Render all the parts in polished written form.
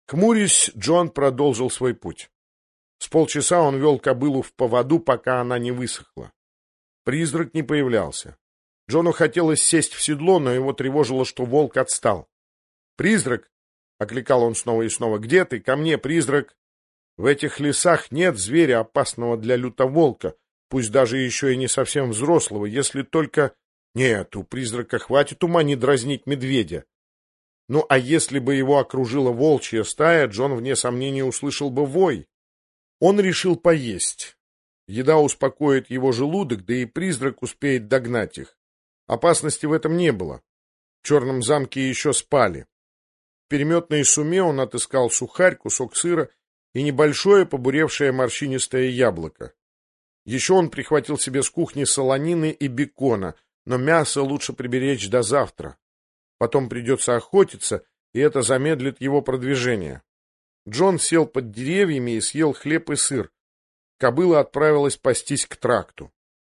Хмурясь, Джон продолжил свой путь. С полчаса он вел кобылу в поводу, пока она не высохла. Призрак не появлялся. Джону хотелось сесть в седло, но его тревожило, что волк отстал. «Призрак!» — окликал он снова и снова. «Где ты? Ко мне, призрак!» В этих лесах нет зверя, опасного для лютоволка, пусть даже еще и не совсем взрослого, если только... Нет, у призрака хватит ума не дразнить медведя. Ну, а если бы его окружила волчья стая, Джон, вне сомнения, услышал бы вой. Он решил поесть. Еда успокоит его желудок, да и призрак успеет догнать их. Опасности в этом не было. В черном замке еще спали. В переметной суме он отыскал сухарь, кусок сыра и небольшое побуревшее морщинистое яблоко. Еще он прихватил себе с кухни солонины и бекона, но мясо лучше приберечь до завтра. Потом придется охотиться, и это замедлит его продвижение. Джон сел под деревьями и съел хлеб и сыр. Кобыла отправилась пастись к тракту.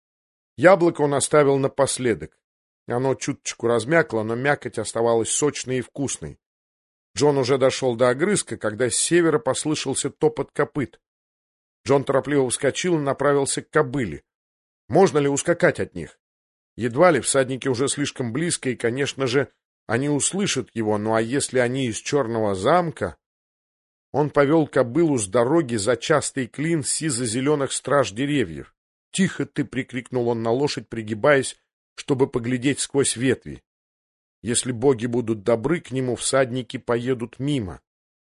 Яблоко он оставил напоследок. Оно чуточку размякло, но мякоть оставалась сочной и вкусной. Джон уже дошел до огрызка, когда с севера послышался топот копыт. Джон торопливо вскочил и направился к кобыле. Можно ли ускакать от них? Едва ли, всадники уже слишком близко, и, конечно же, они услышат его, ну а если они из черного замка... Он повел кобылу с дороги за частый клин сизо-зеленых страж деревьев. «Тихо ты!» — прикрикнул он на лошадь, пригибаясь, чтобы поглядеть сквозь ветви. Если боги будут добры к нему, всадники поедут мимо.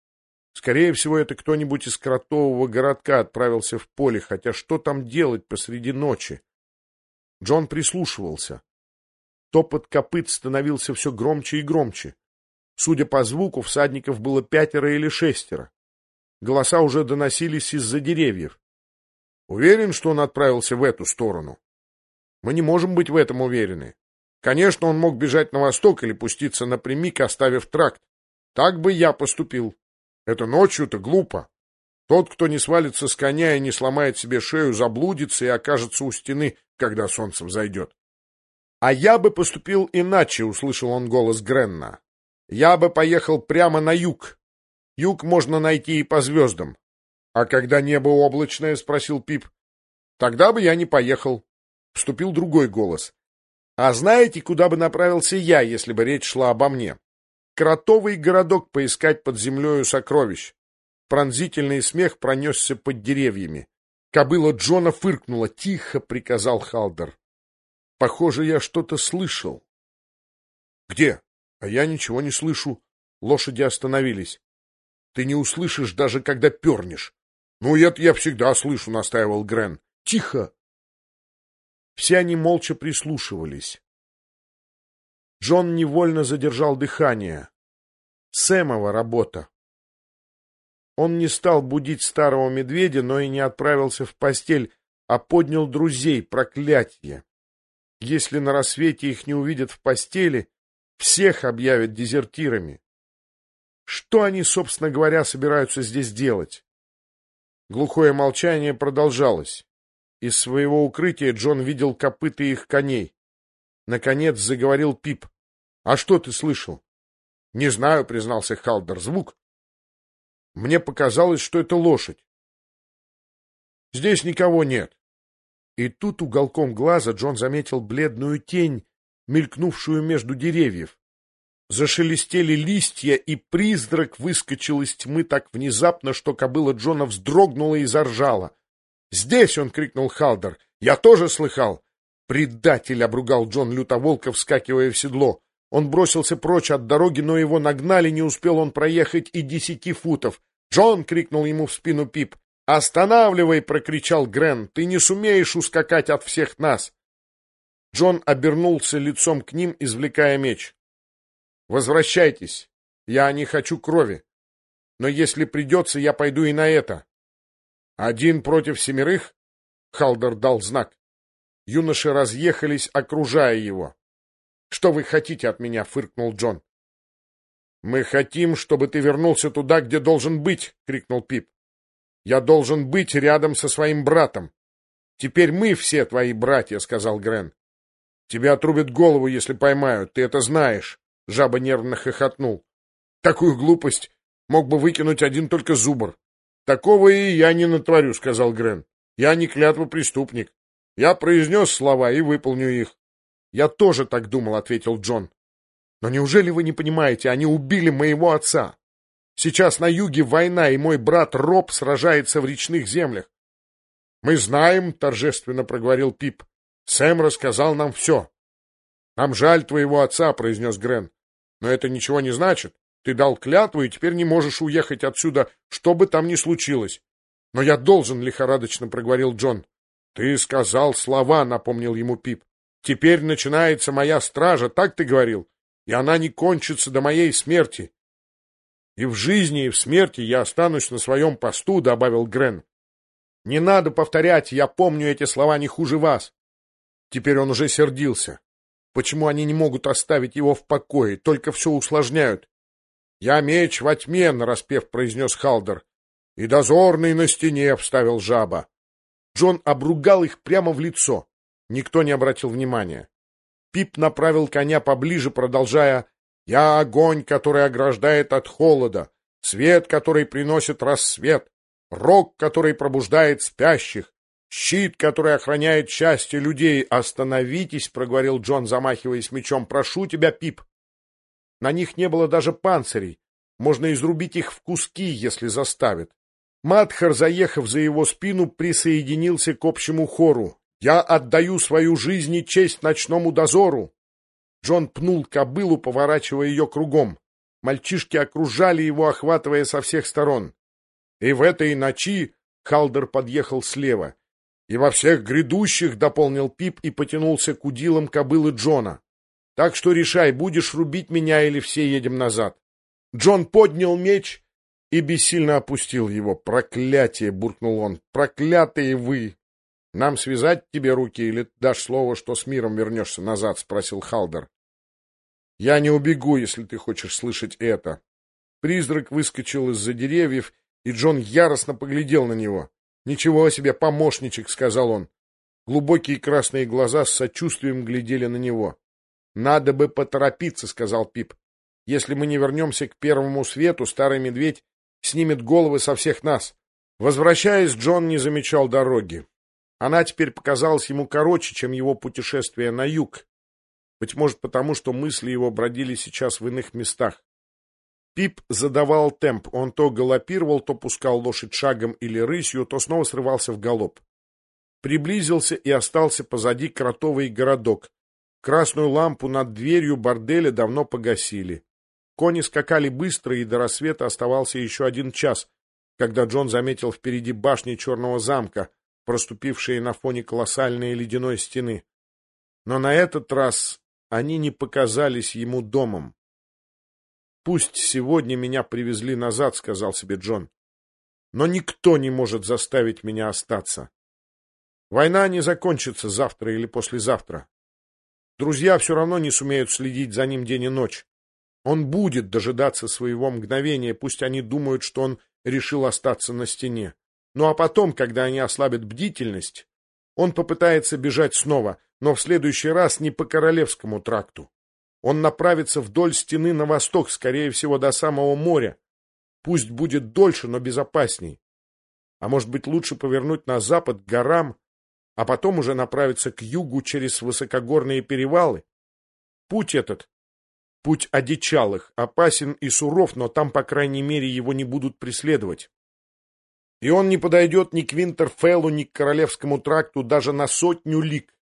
Скорее всего, это кто-нибудь из кротового городка отправился в поле, хотя что там делать посреди ночи? Джон прислушивался. Топот копыт становился все громче и громче. Судя по звуку, всадников было 5 или 6. Голоса уже доносились из-за деревьев. Уверен, что он отправился в эту сторону? Мы не можем быть в этом уверены. Конечно, он мог бежать на восток или пуститься напрямик, оставив тракт. Так бы я поступил. Это ночью-то глупо. Тот, кто не свалится с коня и не сломает себе шею, заблудится и окажется у стены, когда солнце взойдет. А я бы поступил иначе, услышал он голос Гренна. Я бы поехал прямо на юг. Юг можно найти и по звездам. А когда небо облачное, спросил Пип. Тогда бы я не поехал. Вступил другой голос. А знаете, куда бы направился я, если бы речь шла обо мне? Кротовый городок поискать под землею сокровищ. Пронзительный смех пронесся под деревьями. Кобыла Джона фыркнула. «Тихо!» — приказал Халдер. «Похоже, я что-то слышал». «Где?» «А я ничего не слышу». Лошади остановились. «Ты не услышишь, даже когда пернешь». «Ну, это я всегда слышу», — настаивал Грен. «Тихо!» Все они молча прислушивались. Джон невольно задержал дыхание. Сэмова работа. Он не стал будить старого медведя, но и не отправился в постель, а поднял друзей, проклятье. Если на рассвете их не увидят в постели, всех объявят дезертирами. Что они, собственно говоря, собираются здесь делать? Глухое молчание продолжалось. Из своего укрытия Джон видел копыта их коней. Наконец заговорил Пип. — А что ты слышал? — Не знаю, — признался Халдер. — Звук. Мне показалось, что это лошадь. — Здесь никого нет. И тут уголком глаза Джон заметил бледную тень, мелькнувшую между деревьев. Зашелестели листья, и призрак выскочил из тьмы так внезапно, что кобыла Джона вздрогнула и заржала. «Здесь!» — он крикнул Халдер. «Я тоже слыхал!» «Предатель!» — обругал Джон лютоволка, вскакивая в седло. Он бросился прочь от дороги, но его нагнали, не успел он проехать и 10 футов. «Джон!» — крикнул ему в спину Пип. «Останавливай!» — прокричал Грен. «Ты не сумеешь ускакать от всех нас!» Джон обернулся лицом к ним, извлекая меч. «Возвращайтесь! Я не хочу крови. Но если придется, я пойду и на это». «1 против 7?» — Халдер дал знак. Юноши разъехались, окружая его. «Что вы хотите от меня?» — фыркнул Джон. «Мы хотим, чтобы ты вернулся туда, где должен быть!» — крикнул Пип. «Я должен быть рядом со своим братом. Теперь мы все твои братья», — сказал Грен. «Тебя отрубят голову, если поймают, ты это знаешь». Жаба нервно хохотнул. «Такую глупость Мог бы выкинуть один только зубр. Такого и я не натворю, сказал Грен. Я не клятвопреступник. Я произнес слова и выполню их. Я тоже так думал, ответил Джон. Но неужели вы не понимаете, они убили моего отца? Сейчас на юге война, и мой брат Роб сражается в речных землях. Мы знаем, торжественно проговорил Пип. Сэм рассказал нам все. Нам жаль твоего отца, произнес Грен. Но это ничего не значит. Ты дал клятву и теперь не можешь уехать отсюда, что бы там ни случилось. Но я должен, лихорадочно проговорил Джон. Ты сказал слова, напомнил ему Пип. Теперь начинается моя стража, так ты говорил? И она не кончится до моей смерти. И в жизни, и в смерти я останусь на своем посту, добавил Грен. Не надо повторять, я помню эти слова не хуже вас. Теперь он уже сердился. Почему они не могут оставить его в покое, только все усложняют? Я меч во тьме, нараспев произнес Халдер. И дозорный на стене, вставил Жаба. Джон обругал их прямо в лицо. Никто не обратил внимания. Пип направил коня поближе, продолжая: «Я огонь, который ограждает от холода, свет, который приносит рассвет, рог, который пробуждает спящих, щит, который охраняет счастье людей. Остановитесь», — проговорил Джон, замахиваясь мечом. «Прошу тебя, Пип». На них не было даже панцирей. Можно изрубить их в куски, если заставят. Мадхар, заехав за его спину, присоединился к общему хору. «Я отдаю свою жизнь и честь ночному дозору!» Джон пнул кобылу, поворачивая ее кругом. Мальчишки окружали его, охватывая со всех сторон. И в этой ночи Халдер подъехал слева. И во всех грядущих, дополнил Пип и потянулся к удилам кобылы Джона. Так что решай, будешь рубить меня или все едем назад. Джон поднял меч и бессильно опустил его. «Проклятие!» — буркнул он. «Проклятые вы!» «Нам связать тебе руки или дашь слово, что с миром вернешься назад?» — спросил Халдер. «Я не убегу, если ты хочешь слышать это». Призрак выскочил из-за деревьев, и Джон яростно поглядел на него. «Ничего себе, помощничек!» — сказал он. Глубокие красные глаза с сочувствием глядели на него. «Надо бы поторопиться», — сказал Пип. «Если мы не вернемся к первому свету, старый медведь снимет головы со всех нас». Возвращаясь, Джон не замечал дороги. Она теперь показалась ему короче, чем его путешествие на юг. Быть может, потому что мысли его бродили сейчас в иных местах. Пип задавал темп. Он то галопировал, то пускал лошадь шагом или рысью, то снова срывался в галоп. Приблизился и остался позади кротовый городок. Красную лампу над дверью борделя давно погасили. Кони скакали быстро, и до рассвета оставался еще 1 час, когда Джон заметил впереди башни Черного замка, проступившие на фоне колоссальной ледяной стены. Но на этот раз они не показались ему домом. «Пусть сегодня меня привезли назад», — сказал себе Джон. «Но никто не может заставить меня остаться. Война не закончится завтра или послезавтра. Друзья все равно не сумеют следить за ним день и ночь. Он будет дожидаться своего мгновения, пусть они думают, что он решил остаться на стене. Ну а потом, когда они ослабят бдительность, он попытается бежать снова, но в следующий раз не по Королевскому тракту. Он направится вдоль стены на восток, скорее всего, до самого моря. Пусть будет дольше, но безопасней. А может быть, лучше повернуть на запад к горам, а потом уже направиться к югу через высокогорные перевалы? Путь этот, путь одичалых, опасен и суров, но там, по крайней мере, его не будут преследовать. И он не подойдет ни к Винтерфеллу, ни к Королевскому тракту даже на 100 лиг.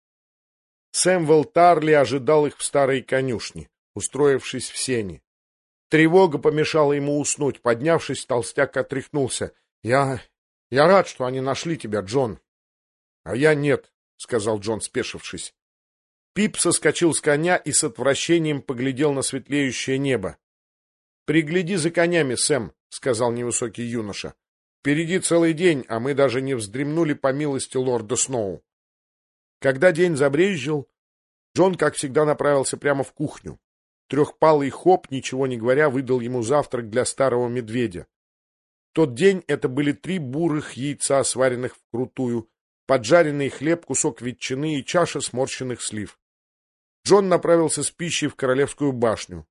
Сэмвелл Тарли ожидал их в старой конюшне, устроившись в сене. Тревога помешала ему уснуть. Поднявшись, толстяк отряхнулся. Я рад, что они нашли тебя, Джон. — А я нет, — сказал Джон, спешившись. Пип соскочил с коня и с отвращением поглядел на светлеющее небо. — Пригляди за конями, Сэм, — сказал невысокий юноша. — Впереди целый день, а мы даже не вздремнули по милости лорда Сноу. Когда день забрезжил, Джон, как всегда, направился прямо в кухню. Трехпалый Хоп, ничего не говоря, выдал ему завтрак для старого медведя. В тот день это были 3 бурых яйца, сваренных вкрутую, поджаренный хлеб, кусок ветчины и чаша сморщенных слив. Джон направился с пищей в Королевскую башню.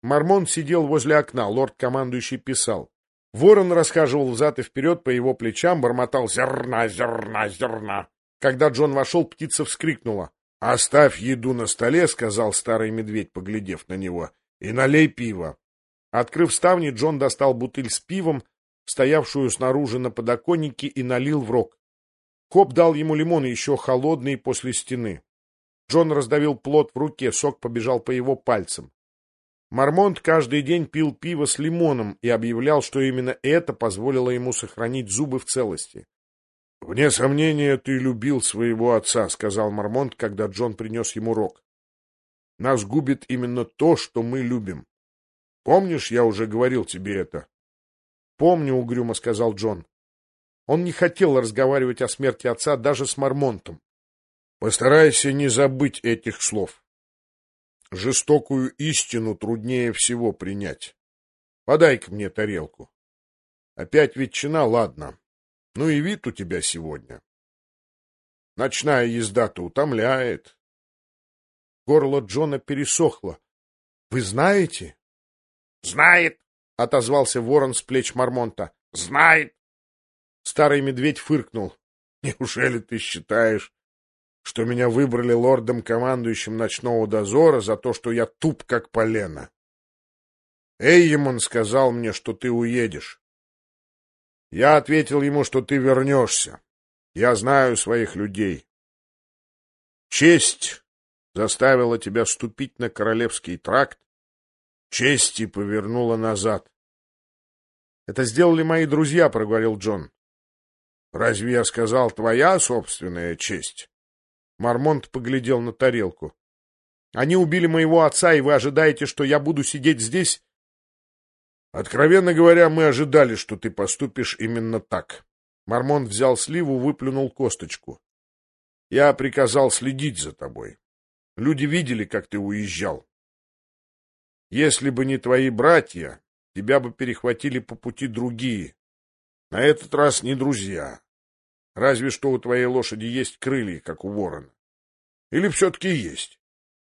Мармонт сидел возле окна, лорд-командующий писал. Ворон расхаживал взад и вперед по его плечам, бормотал «Зерна, зерна, зерна». Когда Джон вошел, птица вскрикнула. «Оставь еду на столе», — сказал старый медведь, поглядев на него, — «и налей пиво». Открыв ставни, Джон достал бутыль с пивом, стоявшую снаружи на подоконнике, и налил в рог. Коп дал ему лимон, еще холодный после стены. Джон раздавил плод в руке, сок побежал по его пальцам. Мармонт каждый день пил пиво с лимоном и объявлял, что именно это позволило ему сохранить зубы в целости. — Вне сомнения, ты любил своего отца, — сказал Мармонт, когда Джон принес ему рог. — Нас губит именно то, что мы любим. Помнишь, я уже говорил тебе это? — Помню, — угрюмо сказал Джон. Он не хотел разговаривать о смерти отца даже с Мармонтом. — Постарайся не забыть этих слов. Жестокую истину труднее всего принять. Подай-ка мне тарелку. Опять ветчина, ладно. Ну и вид у тебя сегодня. Ночная езда-то утомляет. Горло Джона пересохло. — Вы знаете? — Знает, — отозвался ворон с плеч Мармонта. — Знает. Старый медведь фыркнул. — Неужели ты считаешь, что меня выбрали лордом-командующим ночного дозора за то, что я туп, как полено? Эйемон сказал мне, что ты уедешь. Я ответил ему, что ты вернешься. Я знаю своих людей. Честь заставила тебя ступить на Королевский тракт, честь и повернула назад. — Это сделали мои друзья, — проговорил Джон. — Разве я сказал твоя собственная честь? Мармонт поглядел на тарелку. — Они убили моего отца, и вы ожидаете, что я буду сидеть здесь? — Откровенно говоря, мы ожидали, что ты поступишь именно так. Мармонт взял сливу, выплюнул косточку. — Я приказал следить за тобой. Люди видели, как ты уезжал. Если бы не твои братья, тебя бы перехватили по пути другие. На этот раз не друзья. Разве что у твоей лошади есть крылья, как у ворона. Или все-таки есть?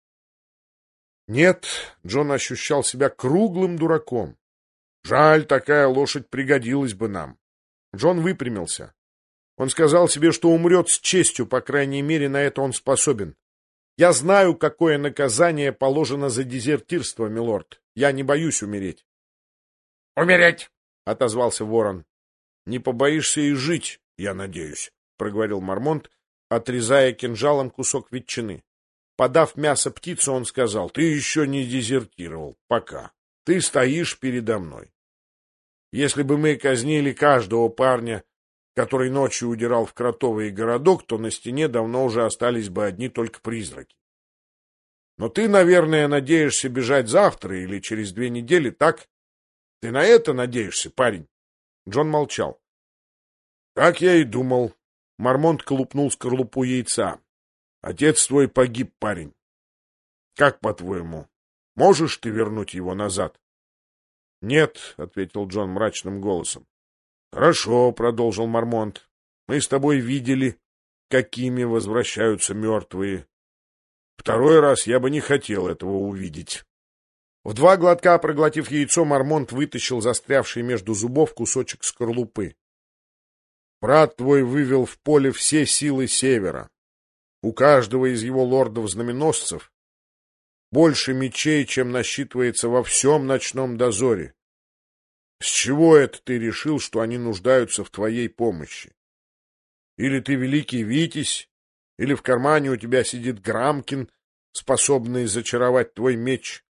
Нет, Джон ощущал себя круглым дураком. Жаль, такая лошадь пригодилась бы нам. Джон выпрямился. Он сказал себе, что умрет с честью, по крайней мере, на это он способен. Я знаю, какое наказание положено за дезертирство, милорд. Я не боюсь умереть. — Умереть! — отозвался ворон. — Не побоишься и жить, я надеюсь, — проговорил Мармонт, отрезая кинжалом кусок ветчины. Подав мясо птице, он сказал: — Ты еще не дезертировал. Пока. Ты стоишь передо мной. Если бы мы казнили каждого парня, который ночью удирал в кротовый городок, то на стене давно уже остались бы одни только призраки. Но ты, наверное, надеешься бежать завтра или через 2 недели, так? Ты на это надеешься, парень? Джон молчал. — Как я и думал. Мармонт колупнул скорлупу яйца. — Отец твой погиб, парень. Как, по-твоему, можешь ты вернуть его назад? — Нет, — ответил Джон мрачным голосом. — Хорошо, — продолжил Мармонт. — Мы с тобой видели, какими возвращаются мертвые. Второй раз я бы не хотел этого увидеть. В 2 глотка, проглотив яйцо, Мармонт вытащил застрявший между зубов кусочек скорлупы. Брат твой вывел в поле все силы севера. У каждого из его лордов-знаменосцев больше мечей, чем насчитывается во всем ночном дозоре. С чего это ты решил, что они нуждаются в твоей помощи? Или ты великий Витязь, или в кармане у тебя сидит Грамкин, способный зачаровать твой меч?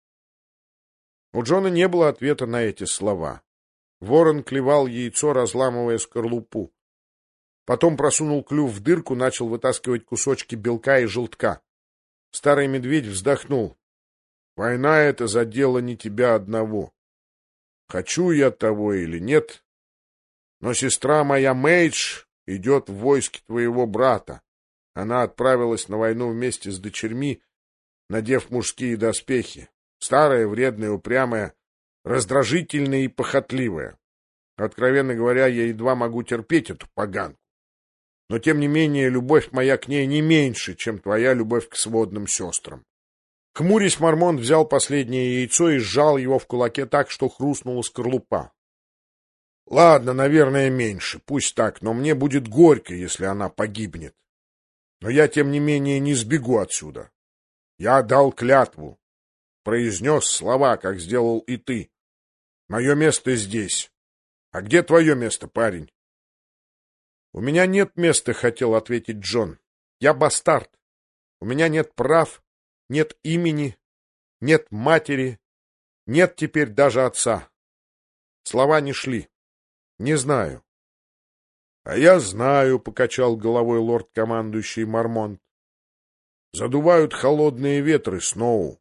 У Джона не было ответа на эти слова. Ворон клевал яйцо, разламывая скорлупу. Потом просунул клюв в дырку, начал вытаскивать кусочки белка и желтка. Старый медведь вздохнул. Война — это за дело не тебя одного. Хочу я того или нет, но сестра моя Мэйдж идет в войске твоего брата. Она отправилась на войну вместе с дочерьми, надев мужские доспехи. Старая, вредная, упрямая, раздражительная и похотливая. Откровенно говоря, я едва могу терпеть эту поганку. Но, тем не менее, любовь моя к ней не меньше, чем твоя любовь к сводным сестрам. Хмурясь, Мармонт взял последнее яйцо и сжал его в кулаке так, что хрустнула скорлупа. Ладно, наверное, меньше, пусть так, но мне будет горько, если она погибнет. Но я, тем не менее, не сбегу отсюда. Я дал клятву, произнес слова, как сделал и ты. Мое место здесь. А где твое место, парень? У меня нет места, хотел ответить Джон. Я бастард. У меня нет прав, нет имени, нет матери, нет теперь даже отца. Слова не шли. Не знаю. — А я знаю, — покачал головой лорд-командующий Мармонт. — Задувают холодные ветры, Сноу.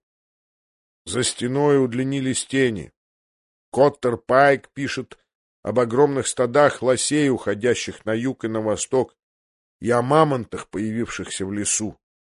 За стеной удлинились тени. Коттер Пайк пишет об огромных стадах лосей, уходящих на юг и на восток, и о мамонтах, появившихся в лесу.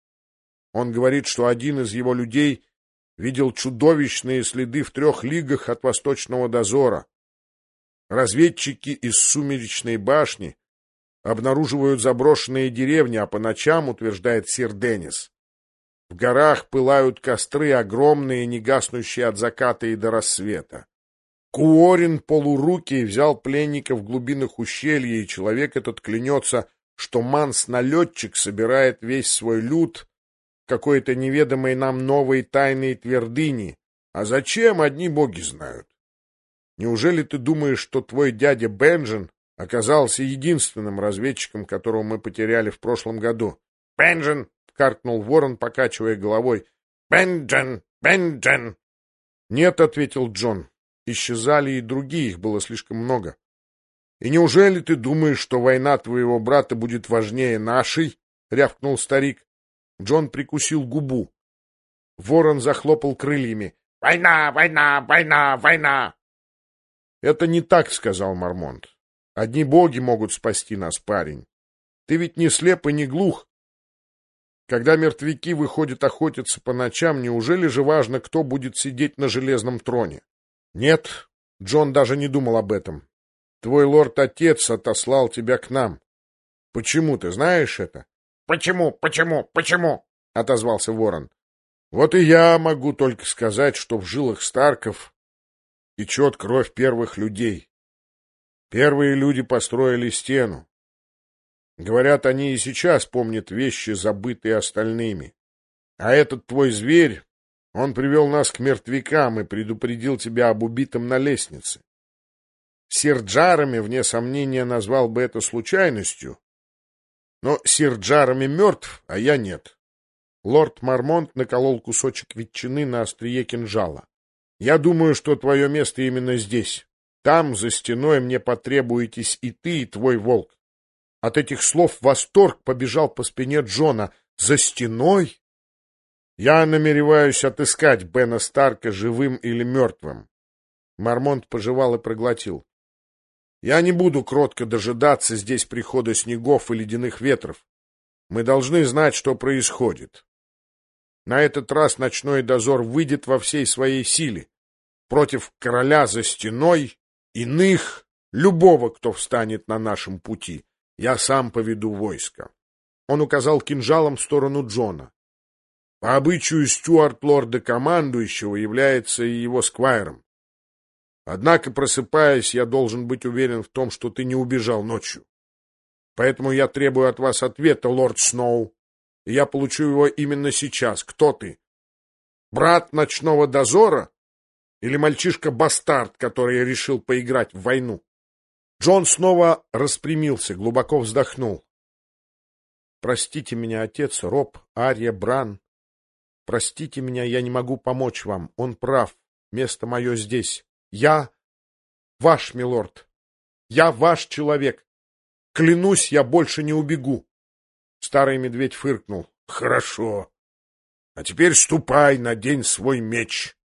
Он говорит, что один из его людей видел чудовищные следы в 3 лигах от восточного дозора. Разведчики из сумеречной башни обнаруживают заброшенные деревни, а по ночам, утверждает сир Деннис, в горах пылают костры, огромные, не гаснущие от заката и до рассвета. Куорин полурукий взял пленника в глубинах ущелья, и человек этот клянется, что Манс-налетчик собирает весь свой люд в какой-то неведомой нам новой тайной твердыни. А зачем, одни боги знают. Неужели ты думаешь, что твой дядя Бенджин оказался единственным разведчиком, которого мы потеряли в прошлом году? — Бенджин! — каркнул ворон, покачивая головой. — Бенджин! Бенджин! — Нет, — ответил Джон. Исчезали и другие, их было слишком много. — И неужели ты думаешь, что война твоего брата будет важнее нашей? — рявкнул старик. Джон прикусил губу. Ворон захлопал крыльями. — Война! Война! Война! Война! — Это не так, — сказал Мармонт. — Одни боги могут спасти нас, парень. Ты ведь не слеп и не глух. Когда мертвяки выходят охотиться по ночам, неужели же важно, кто будет сидеть на железном троне? Нет, Джон даже не думал об этом. Твой лорд-отец отослал тебя к нам. Почему, ты знаешь это? — Почему, почему, почему? — отозвался ворон. — Вот и я могу только сказать, что в жилах Старков течет кровь первых людей. Первые люди построили стену. Говорят, они и сейчас помнят вещи, забытые остальными. А этот твой зверь, он привел нас к мертвякам и предупредил тебя об убитом на лестнице. Сир Джарами, вне сомнения, назвал бы это случайностью. Но сир Джарами мертв, а я нет. Лорд Мармонт наколол кусочек ветчины на острие кинжала. Я думаю, что твое место именно здесь. Там, за стеной, мне потребуетесь и ты, и твой волк. От этих слов восторг побежал по спине Джона. За стеной? Я намереваюсь отыскать Бена Старка живым или мертвым. Мармонт пожевал и проглотил. Я не буду кротко дожидаться здесь прихода снегов и ледяных ветров. Мы должны знать, что происходит. На этот раз ночной дозор выйдет во всей своей силе. Против короля за стеной, иных, любого, кто встанет на нашем пути. Я сам поведу войско. Он указал кинжалом в сторону Джона. По обычаю Стюарт лорда-командующего является и его сквайром. Однако, просыпаясь, я должен быть уверен в том, что ты не убежал ночью. Поэтому я требую от вас ответа, лорд Сноу, и я получу его именно сейчас. Кто ты? Брат ночного дозора? Или мальчишка-бастард, который решил поиграть в войну? Джон снова распрямился, глубоко вздохнул. Простите меня, отец, Роб, Ария, Бран. Простите меня, я не могу помочь вам. Он прав. Место мое здесь. Я ваш, милорд. Я ваш человек. Клянусь, я больше не убегу. Старый медведь фыркнул. Хорошо. А теперь ступай, надень свой меч.